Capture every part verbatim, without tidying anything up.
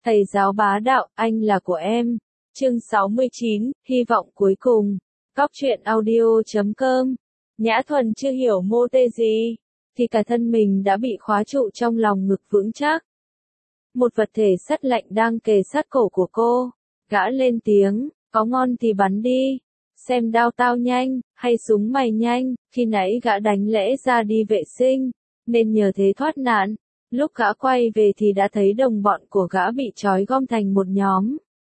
Thầy giáo bá đạo, anh là của em. Chương sáu mươi chín, hy vọng cuối cùng. Cóc truyện audio chấm com. Nhã Thuần chưa hiểu mô tê gì, thì cả thân mình đã bị khóa trụ trong lòng ngực vững chắc. Một vật thể sắt lạnh đang kề sát cổ của cô. Gã lên tiếng, có ngon thì bắn đi. Xem đao tao nhanh, hay súng mày nhanh. Khi nãy gã đánh lễ ra đi vệ sinh, nên nhờ thế thoát nạn. Lúc gã quay về thì đã thấy đồng bọn của gã bị trói gom thành một nhóm.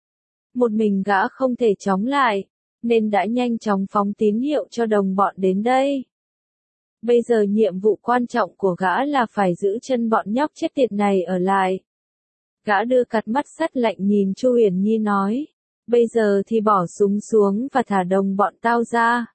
Một mình gã không thể chống lại, nên đã nhanh chóng phóng tín hiệu cho đồng bọn đến đây. Bây giờ nhiệm vụ quan trọng của gã là phải giữ chân bọn nhóc chết tiệt này ở lại. Gã đưa cặp mắt sắt lạnh nhìn Chu Uyển Nhi nói, bây giờ thì bỏ súng xuống và thả đồng bọn tao ra.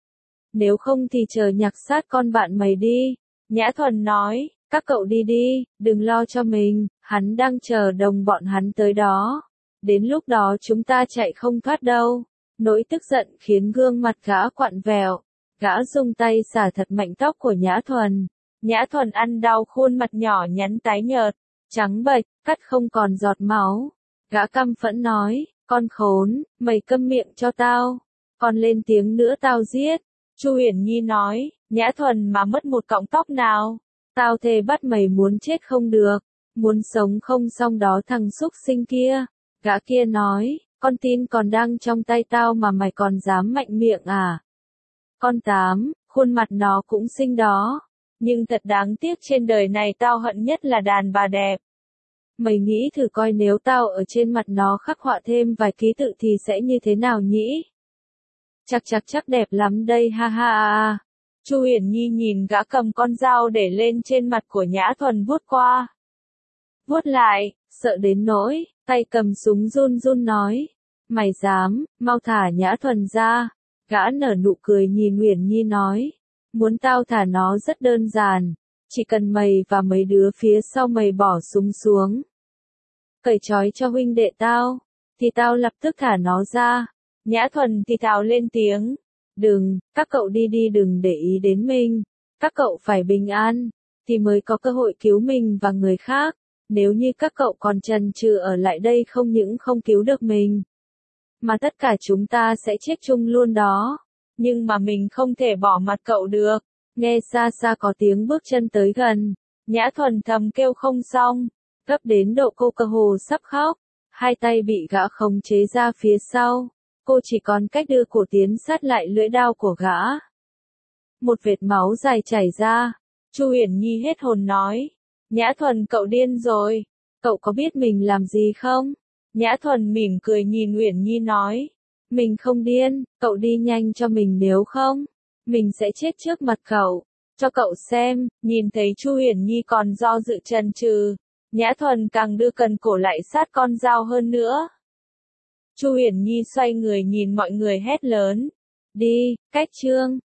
Nếu không thì chờ nhặt xác con bạn mày đi. Nhã Thuần nói, các cậu đi đi, đừng lo cho mình, hắn đang chờ đồng bọn hắn tới đó. Đến lúc đó chúng ta chạy không thoát đâu. Nỗi tức giận khiến gương mặt gã quặn vẹo. Gã dùng tay xả thật mạnh tóc của Nhã Thuần. Nhã Thuần ăn đau, khuôn mặt nhỏ nhắn tái nhợt, trắng bệch, cắt không còn giọt máu. Gã căm phẫn nói, con khốn, mày câm miệng cho tao. Còn lên tiếng nữa tao giết. Chu Uyển Nhi nói, Nhã Thuần mà mất một cọng tóc nào, tao thề bắt mày muốn chết không được, muốn sống không xong đó thằng súc sinh kia. Gã kia nói, con tin còn đang trong tay tao mà mày còn dám mạnh miệng à? Con Tám, khuôn mặt nó cũng xinh đó, nhưng thật đáng tiếc trên đời này tao hận nhất là đàn bà đẹp. Mày nghĩ thử coi nếu tao ở trên mặt nó khắc họa thêm vài ký tự thì sẽ như thế nào nhỉ? Chắc chắc chắc đẹp lắm đây ha ha ha. Chu Uyển Nhi nhìn gã cầm con dao để lên trên mặt của Nhã Thuần vuốt qua, vuốt lại, sợ đến nỗi tay cầm súng run run nói, mày dám, mau thả Nhã Thuần ra. Gã nở nụ cười nhìn Uyển Nhi nói, muốn tao thả nó rất đơn giản, chỉ cần mày và mấy đứa phía sau mày bỏ súng xuống, cởi trói cho huynh đệ tao, thì tao lập tức thả nó ra. Nhã Thuần thì thào lên tiếng, đừng, các cậu đi đi, đừng để ý đến mình, các cậu phải bình an, thì mới có cơ hội cứu mình và người khác, nếu như các cậu còn chần chừ ở lại đây không những không cứu được mình, mà tất cả chúng ta sẽ chết chung luôn đó. Nhưng mà mình không thể bỏ mặt cậu được. Nghe xa xa có tiếng bước chân tới gần, Nhã Thuần thầm kêu không xong, gấp đến độ cô cơ hồ sắp khóc, hai tay bị gã khống chế ra phía sau, cô chỉ còn cách đưa cổ tiến sát lại lưỡi đao của gã. Một vệt máu dài chảy ra, Chu Uyển Nhi hết hồn nói, Nhã Thuần cậu điên rồi, cậu có biết mình làm gì không? Nhã Thuần mỉm cười nhìn Uyển Nhi nói, mình không điên, cậu đi nhanh cho mình nếu không, mình sẽ chết trước mặt cậu, cho cậu xem. Nhìn thấy Chu Uyển Nhi còn do dự chần chừ, Nhã Thuần càng đưa cần cổ lại sát con dao hơn nữa. Chu Uyển Nhi xoay người nhìn mọi người hét lớn, đi, cách chương.